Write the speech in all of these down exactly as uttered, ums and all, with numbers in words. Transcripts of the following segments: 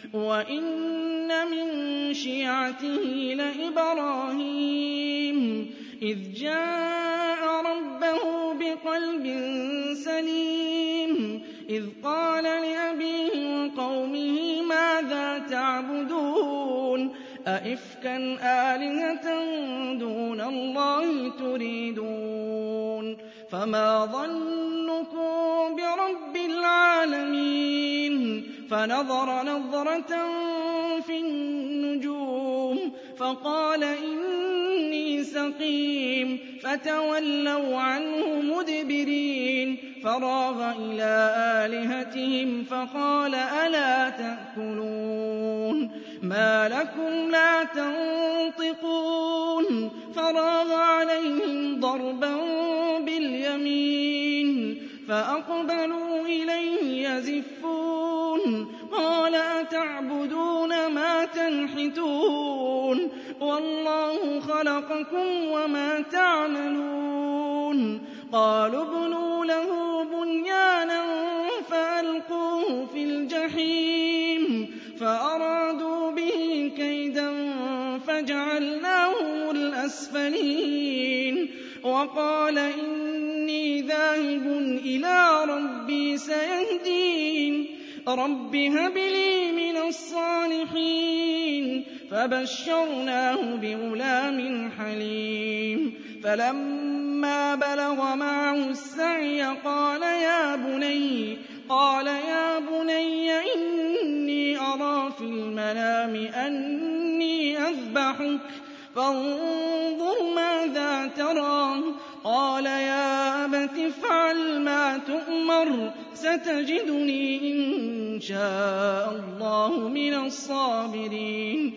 وَإِنَّ مِن شِيعَتِهِ لَإِبْرَاهِيمَ إِذْ جَاءَ رَبَّهُ بِقَلْبٍ سَلِيمٍ إِذْ قَالَ لِأَبِيهِ وَقَوْمِهِ مَاذَا تَعْبُدُونَ أَئِفْكًا آلِهَةً دُونَ اللَّهِ تُرِيدُونَ فَمَا ظَنُّكُم بِرَبِّ الْعَالَمِينَ فَنَظَرَ نَظْرَةً فِي النُّجُومِ فَقَالَ إِنِّي سَقِيمٌ فَتَوَلَّوْا عَنْهُ مُدْبِرِينَ فَرَاغَ إِلَىٰ آلِهَتِهِمْ فَقَالَ أَلَا تَأْكُلُونَ مَا لَكُمْ لَا تَنطِقُونَ فَرَاغَ عَلَيْهِمْ ضَرْبًا بِالْيَمِينِ فَأَقْبَلُوا إِلَيْهِ يَزِفُّونَ قَالَ أَتَعْبُدُونَ مَا تَنْحِتُونَ وَاللَّهُ خَلَقَكُمْ وَمَا تَعْمَلُونَ قَالُوا ابْنُوا لَهُ بُنْيَانًا فَأَلْقُوهُ فِي الْجَحِيمِ فَأَرَادُوا بِهِ كَيْدًا فَجَعَلْنَاهُمُ الْأَسْفَلِينَ وَقَالَ إِنِّي ذَاهِبٌ إِلَىٰ رَبِّي سَيَهْدِينِ رَبِّ هَبْ لِي مِنَ الصَّالِحِينَ فَبَشَّرْنَاهُ بِغُلَامٍ حَلِيمٍ فَلَمَّا بَلَغَ مَعَهُ السَّعْيَ قَالَ يَا بُنَيَّ قَالَ يَا بُنَيَّ إِنِّي أَرَىٰ فِي الْمَنَامِ أَنِّي أَذْبَحُكَ فَانظُرْ مَاذَا تَرَىٰ قَالَ يَا أَبَتِ افْعَلْ مَا تُؤْمَرُ سَتَجِدُنِي إِن شَاءَ اللَّهُ مِنَ الصَّابِرِينَ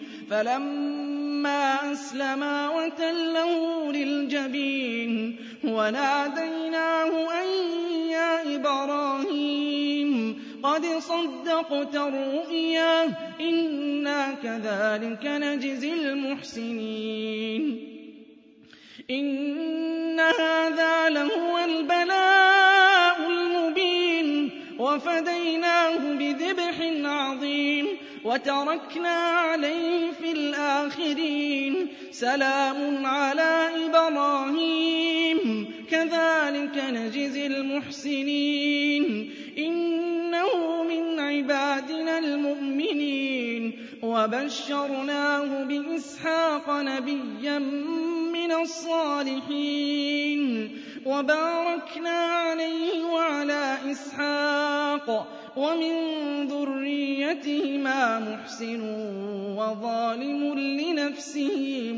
فَلَمَّا أَسْلَمَا وَتَلَّهُ لِلْجَبِينِ وَنَادَيْنَاهُ أَن يَا إِبْرَاهِيمُ قَدْ صَدَّقْتَ الرُّؤْيَا إِنَّا كَذَٰلِكَ نَجْزِي الْمُحْسِنِينَ إِنَّ هَٰذَا لَهُوَ الْبَلَاءُ الْمُبِينُ وَفَدَيْنَاهُ بِذِبْحٍ عَظِيمٍ وَتَرَكْنَا عَلَيْهِ فِي الْآخِرِينَ سَلَامٌ عَلَىٰ إِبْرَاهِيمَ كَذَٰلِكَ نَجْزِي الْمُحْسِنِينَ إِنَّهُ مِنْ عِبَادِنَا الْمُؤْمِنِينَ وَبَشَّرْنَاهُ بِإِسْحَاقَ نَبِيًّا مِّنَ الصَّالِحِينَ وَبَارَكْنَا عَلَيْهِ وَعَلَىٰ إِسْحَاقَ وَمِن ذُرِّيَّتِهِمَا مُحْسِنٌ وَظَالِمٌ لِّنَفْسِهِ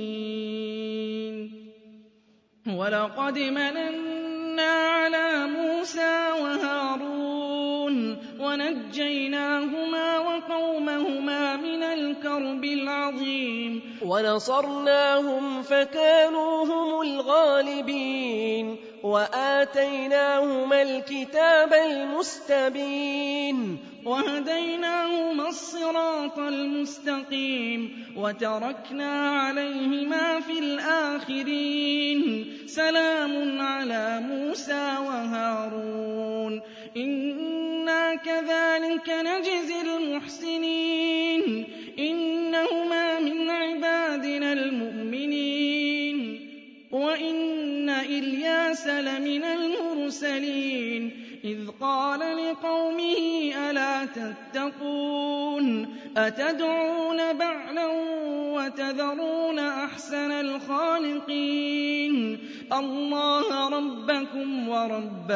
مُبِينٌ وَلَقَدْ مَنَنَّا عَلَىٰ مُوسَىٰ وَهَارُونَ وَنَجَّيْنَاهُمَا وَقَوْمَهُمَا مِنَ الْكَرْبِ الْعَظِيمِ وَنَصَرْنَاهُمْ فَكَانُوا هُمُ الْغَالِبِينَ وَآتَيْنَاهُمَا الْكِتَابَ الْمُسْتَبِينَ وَهَدَيْنَاهُمَا الصِّرَاطَ الْمُسْتَقِيمَ وَتَرَكْنَا عَلَيْهِمَا فِي الْآخِرِينَ سَلَامٌ عَلَىٰ مُوسَىٰ وَهَارُونَ إِنَّا كَذَٰلِكَ نَجْزِي الْمُحْسِنِينَ إِنَّهُمَا مِنْ عِبَادِنَا الْمُؤْمِنِينَ وَإِنَّ إِلْيَاسَ لَمِنَ الْمُرْسَلِينَ إِذْ قَالَ لِقَوْمِهِ أَلَا تَتَّقُونَ أَتَدْعُونَ بَعْلًا وَتَذَرُونَ أَحْسَنَ الْخَالِقِينَ اللَّهَ رَبَّكُمْ وَرَبَّ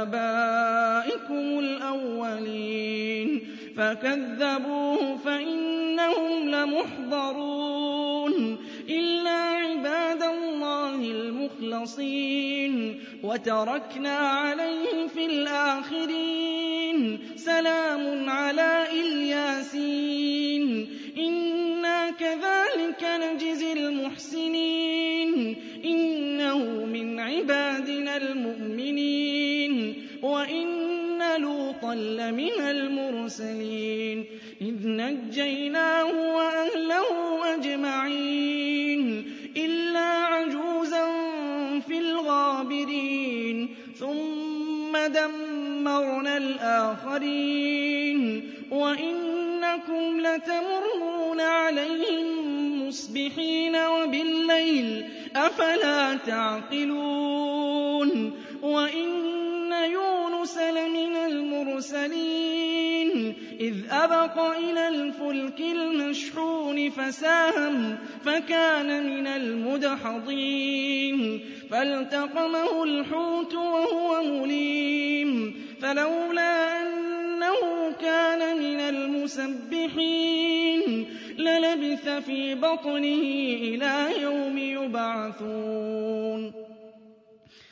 آبَائِكُمُ الْأَوَّلِينَ فَكَذَّبُوهُ فَإِنَّهُمْ لَمُحْضَرُونَ إِلَّا عِبَادَ اللَّهِ الْمُخْلَصِينَ وَتَرَكْنَا عَلَيْهِ فِي الْآخِرِينَ سَلَامٌ عَلَىٰ إِلْيَاسِينَ إِنَّا كَذَٰلِكَ نَجْزِي الْمُحْسِنِينَ إِنَّهُ مِنْ عِبَادِنَا الْمُؤْمِنِينَ وَإِنَّ لُوطًا لَّمِنَ الْمُرْسَلِينَ إِذْ نَجَّيْنَاهُ وَأَهْلَهُ أَجْمَعِينَ إِلَّا عَجُوزًا فِي الْغَابِرِينَ ثُمَّ دَمَّرْنَا الْآخَرِينَ وَإِنَّكُمْ إِنَّكُمْ لَتَمُرُّونَ عَلَيْهِم مُّصْبِحِينَ وَبِاللَّيْلِ ۗ أَفَلَا تَعْقِلُونَ وَإِنَّ يُونُسَ لَمِنَ الْمُرْسَلِينَ إِذْ أَبَقَ إِلَى الْفُلْكِ الْمَشْحُونِ فَسَاهَمَ فَكَانَ مِنَ الْمُدْحَضِينَ فَالْتَقَمَهُ الْحُوتُ وَهُوَ مُلِيمٌ فَلَوْلَا أَنَّهُ كَانَ مِنَ الْمُسَبِّحِينَ لَلَبِثَ فِي بَطْنِهِ إِلَىٰ يَوْمِ يُبْعَثُونَ